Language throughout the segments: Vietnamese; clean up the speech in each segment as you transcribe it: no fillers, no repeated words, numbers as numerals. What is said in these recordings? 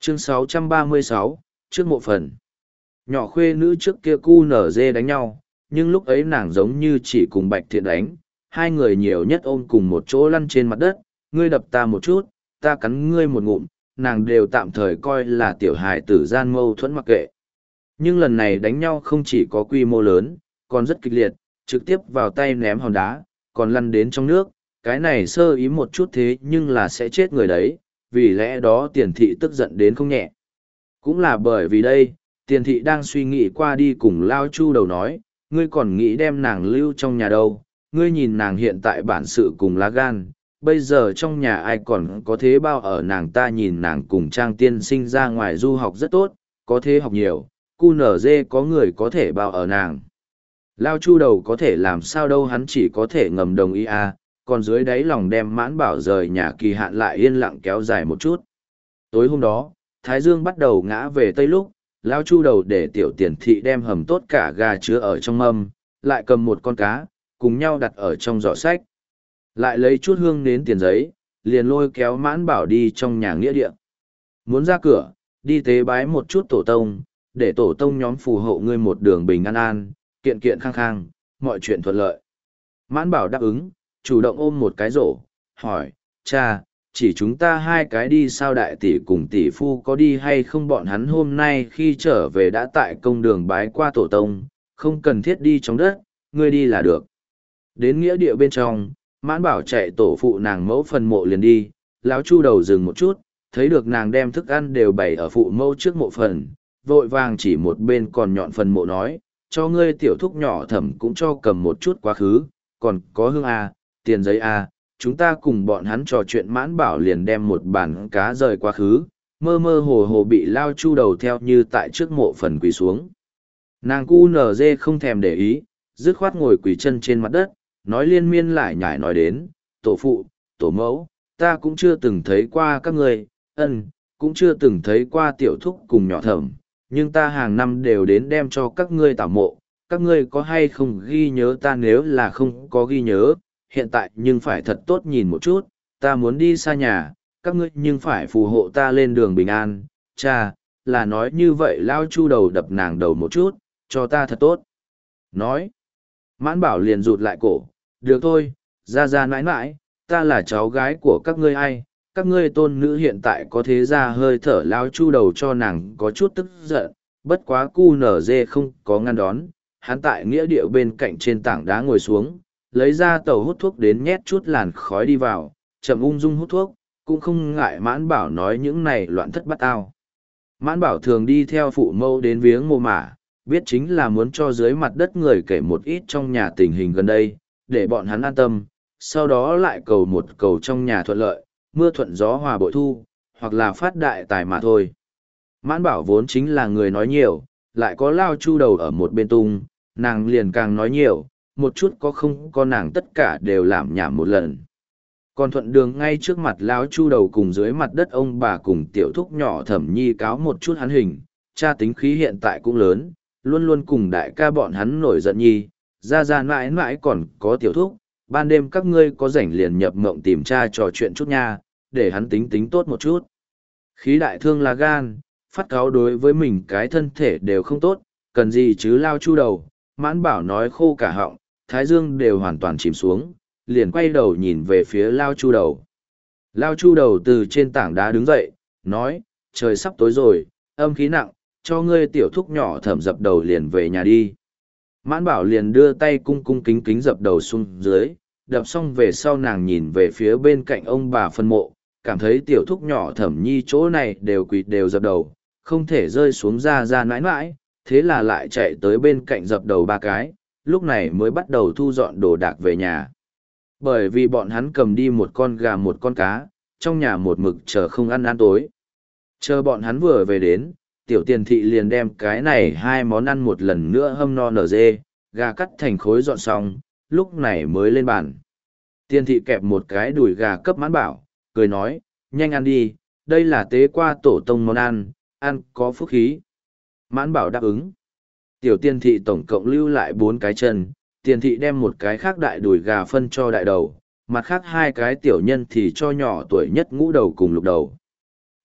Chương 636, trước mộ phần. Nhỏ khuê nữ trước kia cu nở dê đánh nhau, nhưng lúc ấy nàng giống như chỉ cùng Bạch Thiện đánh, hai người nhiều nhất ôm cùng một chỗ lăn trên mặt đất, ngươi đập ta một chút, ta cắn ngươi một ngụm, nàng đều tạm thời coi là tiểu hài tử gian mâu thuẫn mặc kệ. Nhưng lần này đánh nhau không chỉ có quy mô lớn, còn rất kịch liệt, trực tiếp vào tay ném hòn đá, còn lăn đến trong nước, cái này sơ ý một chút thế nhưng là sẽ chết người đấy, vì lẽ đó tiền thị tức giận đến không nhẹ. Cũng là bởi vì đây, tiền thị đang suy nghĩ qua đi cùng Lao Chu đầu nói, ngươi còn nghĩ đem nàng lưu trong nhà đâu, ngươi nhìn nàng hiện tại bản sự cùng lá gan, bây giờ trong nhà ai còn có thế bao ở nàng, ta nhìn nàng cùng Trang tiên sinh ra ngoài du học rất tốt, có thế học nhiều, cu nở dê có người có thể bao ở nàng. Lao Chu đầu có thể làm sao đâu, hắn chỉ có thể ngầm đồng ý à, còn dưới đáy lòng đem Mãn Bảo rời nhà kỳ hạn lại yên lặng kéo dài một chút. Tối hôm đó, Thái Dương bắt đầu ngã về tây lúc, Lao Chu đầu để tiểu tiền thị đem hầm tốt cả gà chứa ở trong mâm, lại cầm một con cá, cùng nhau đặt ở trong giỏ sách. Lại lấy chút hương nến tiền giấy, liền lôi kéo Mãn Bảo đi trong nhà nghĩa địa. Muốn ra cửa, đi tế bái một chút tổ tông, để tổ tông nhóm phù hộ ngươi một đường bình an an, kiện kiện khang khang, mọi chuyện thuận lợi. Mãn Bảo đáp ứng, chủ động ôm một cái rổ, hỏi, cha, chỉ chúng ta hai cái đi sao, đại tỷ cùng tỷ phu có đi hay không? Bọn hắn hôm nay khi trở về đã tại công đường bái qua tổ tông, không cần thiết đi trong đất, ngươi đi là được. Đến nghĩa địa bên trong, Mãn Bảo chạy tổ phụ nàng mẫu phần mộ liền đi, lão Chu đầu dừng một chút, thấy được nàng đem thức ăn đều bày ở phụ mẫu trước mộ phần, vội vàng chỉ một bên còn nhọn phần mộ nói, cho ngươi tiểu thúc nhỏ Thẩm cũng cho cầm một chút quá khứ, còn có hương a, tiền giấy a, chúng ta cùng bọn hắn trò chuyện. Mãn Bảo liền đem một bàn cá rời quá khứ, mơ mơ hồ hồ bị Lao Chu đầu theo như tại trước mộ phần quỳ xuống. Nàng cu nở dê không thèm để ý, dứt khoát ngồi quỳ chân trên mặt đất, nói liên miên lại nhải nói đến, tổ phụ, tổ mẫu, ta cũng chưa từng thấy qua các người, cũng chưa từng thấy qua tiểu thúc cùng nhỏ Thẩm, nhưng ta hàng năm đều đến đem cho các ngươi tảo mộ, các ngươi có hay không ghi nhớ ta? Nếu là không có ghi nhớ, hiện tại nhưng phải thật tốt nhìn một chút, ta muốn đi xa nhà, các ngươi nhưng phải phù hộ ta lên đường bình an. Cha, là nói như vậy. Lao Chu đầu đập nàng đầu một chút, cho ta thật tốt. Nói, Mãn Bảo liền rụt lại cổ, được thôi, ra nãi nãi, ta là cháu gái của các ngươi ai, các ngươi tôn nữ hiện tại có thế ra hơi thở. Lao Chu đầu cho nàng có chút tức giận, bất quá cu nở dê không có ngăn đón, hắn tại nghĩa địa bên cạnh trên tảng đá ngồi xuống, lấy ra tàu hút thuốc đến nhét chút làn khói đi vào, chậm ung dung hút thuốc, cũng không ngại Mãn Bảo nói những này loạn thất bát ao. Mãn Bảo thường đi theo phụ mẫu đến viếng mồ mả, biết chính là muốn cho dưới mặt đất người kể một ít trong nhà tình hình gần đây, để bọn hắn an tâm, sau đó lại cầu một cầu trong nhà thuận lợi, mưa thuận gió hòa bội thu, hoặc là phát đại tài mà thôi. Mãn Bảo vốn chính là người nói nhiều, lại có Lao Chu đầu ở một bên tung, nàng liền càng nói nhiều, một chút có không có nàng tất cả đều làm nhảm một lần. Còn thuận đường ngay trước mặt Lão Chu đầu cùng dưới mặt đất ông bà cùng tiểu thúc nhỏ Thẩm nhi cáo một chút hắn hình, cha tính khí hiện tại cũng lớn, luôn luôn cùng đại ca bọn hắn nổi giận nhi, ra mãi mãi còn có tiểu thúc, ban đêm các ngươi có rảnh liền nhập mộng tìm cha trò chuyện chút nha, để hắn tính tính tốt một chút. Khí đại thương là gan, phát cáo đối với mình cái thân thể đều không tốt, cần gì chứ. Lao Chu đầu, Mãn Bảo nói khô cả họng, thái dương đều hoàn toàn chìm xuống, liền quay đầu nhìn về phía Lao Chu đầu. Lao Chu đầu từ trên tảng đá đứng dậy, nói, trời sắp tối rồi, âm khí nặng, cho ngươi tiểu thúc nhỏ Thẩm dập đầu liền về nhà đi. Mãn Bảo liền đưa tay cung cung kính kính dập đầu xuống dưới, đập xong về sau nàng nhìn về phía bên cạnh ông bà phân mộ, cảm thấy tiểu thúc nhỏ Thẩm nhi chỗ này đều quỳ đều dập đầu, không thể rơi xuống ra mãi mãi, thế là lại chạy tới bên cạnh dập đầu ba cái, lúc này mới bắt đầu thu dọn đồ đạc về nhà. Bởi vì bọn hắn cầm đi một con gà một con cá, trong nhà một mực chờ không ăn tối. Chờ bọn hắn vừa về đến, tiểu tiền thị liền đem cái này hai món ăn một lần nữa hâm no nở dê, gà cắt thành khối dọn xong, lúc này mới lên bàn. Tiền thị kẹp một cái đùi gà cấp Mãn Bảo, cười nói, nhanh ăn đi, đây là tế qua tổ tông món ăn có phúc khí. Mãn Bảo đáp ứng. Tiểu tiền thị tổng cộng lưu lại 4 cái chân, tiền thị đem một cái khác đại đùi gà phân cho đại đầu, mặt khác 2 cái tiểu nhân thì cho nhỏ tuổi nhất ngũ đầu cùng lục đầu.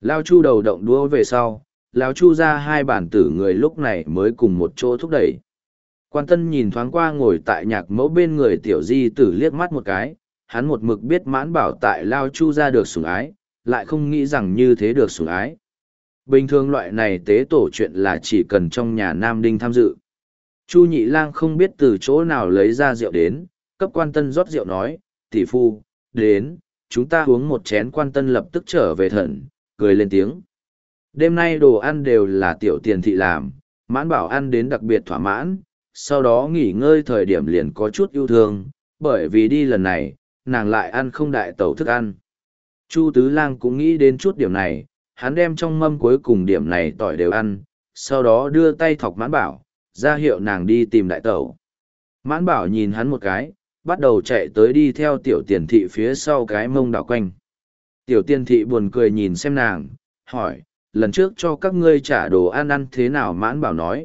Lao Chu đầu động đũa về sau, Lao Chu ra hai bản tử người lúc này mới cùng một chỗ thúc đẩy. Quan Tân nhìn thoáng qua ngồi tại nhạc mẫu bên người tiểu di tử liếc mắt một cái, hắn một mực biết Mãn Bảo tại Lao Chu ra được sủng ái, lại không nghĩ rằng như thế được sủng ái. Bình thường loại này tế tổ chuyện là chỉ cần trong nhà Nam Đinh tham dự. Chu Nhị Lang không biết từ chỗ nào lấy ra rượu đến, cấp Quan Tân rót rượu nói, tỷ phu, đến, chúng ta uống một chén. Quan Tân lập tức trở về thần, cười lên tiếng. Đêm nay đồ ăn đều là tiểu tiền thị làm, Mãn Bảo ăn đến đặc biệt thỏa mãn, sau đó nghỉ ngơi thời điểm liền có chút yêu thương, bởi vì đi lần này, nàng lại ăn không đại tẩu thức ăn. Chu Tứ Lang cũng nghĩ đến chút điểm này, hắn đem trong mâm cuối cùng điểm này tỏi đều ăn, sau đó đưa tay thọc Mãn Bảo, ra hiệu nàng đi tìm đại tẩu. Mãn Bảo nhìn hắn một cái, bắt đầu chạy tới đi theo tiểu tiền thị phía sau cái mông đảo quanh. Tiểu tiền thị buồn cười nhìn xem nàng, hỏi, lần trước cho các ngươi trả đồ ăn ăn thế nào? Mãn Bảo nói,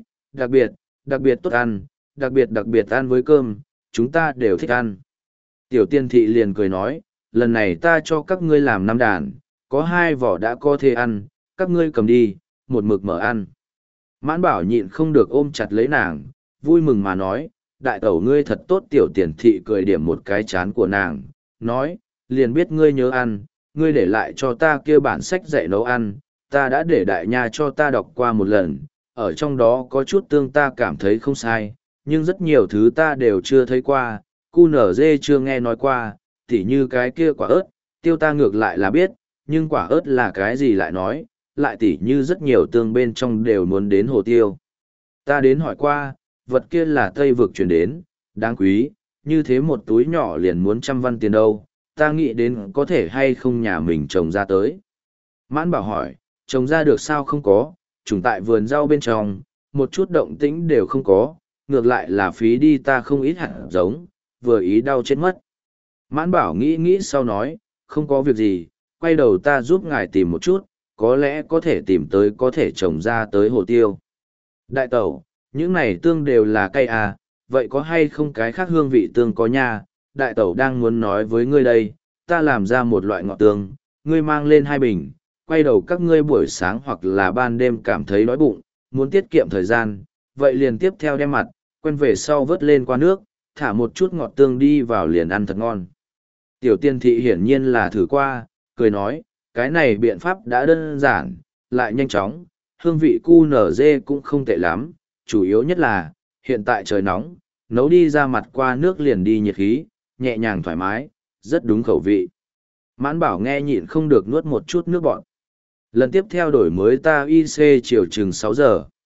đặc biệt tốt ăn, đặc biệt ăn với cơm, chúng ta đều thích ăn. Tiểu tiền thị liền cười nói, lần này ta cho các ngươi làm 5 đàn, có 2 vỏ đã có thể ăn, các ngươi cầm đi, một mực mở ăn. Mãn Bảo nhịn không được ôm chặt lấy nàng, vui mừng mà nói, đại tẩu ngươi thật tốt. Tiểu tiền thị cười điểm một cái chán của nàng, nói, liền biết ngươi nhớ ăn, ngươi để lại cho ta kia bản sách dạy nấu ăn, ta đã để đại nha cho ta đọc qua một lần, ở trong đó có chút tương ta cảm thấy không sai, nhưng rất nhiều thứ ta đều chưa thấy qua, cu nở dê chưa nghe nói qua, tỉ như cái kia quả ớt, tiêu ta ngược lại là biết, nhưng quả ớt là cái gì lại nói, lại tỉ như rất nhiều tương bên trong đều muốn đến hồ tiêu. Ta đến hỏi qua, vật kia là Tây vực chuyển đến, đáng quý, như thế một túi nhỏ liền muốn 100 văn tiền đâu, ta nghĩ đến có thể hay không nhà mình trồng ra tới. Mãn Bảo hỏi, trồng ra được sao? Không có, trùng tại vườn rau bên trong, một chút động tĩnh đều không có, ngược lại là phí đi ta không ít hạt giống, vừa ý đau chết mất. Mãn Bảo nghĩ nghĩ sau nói, không có việc gì, quay đầu ta giúp ngài tìm một chút, có lẽ có thể tìm tới có thể trồng ra tới hồ tiêu. Đại tẩu, những này tương đều là cây à, vậy có hay không cái khác hương vị tương có nha? Đại tẩu đang muốn nói với ngươi đây, ta làm ra một loại ngọt tương, ngươi mang lên 2 bình, quay đầu các ngươi buổi sáng hoặc là ban đêm cảm thấy đói bụng, muốn tiết kiệm thời gian, vậy liền tiếp theo đem mặt, quen về sau vớt lên qua nước, thả một chút ngọt tương đi vào liền ăn thật ngon. Tiểu tiên thị hiển nhiên là thử qua, cười nói, cái này biện pháp đã đơn giản, lại nhanh chóng, hương vị cu nở dê cũng không tệ lắm, chủ yếu nhất là, hiện tại trời nóng, nấu đi ra mặt qua nước liền đi nhiệt khí, nhẹ nhàng thoải mái, rất đúng khẩu vị. Mãn Bảo nghe nhịn không được nuốt một chút nước bọt. Lần tiếp theo đổi mới ta IC chiều chừng 6 giờ.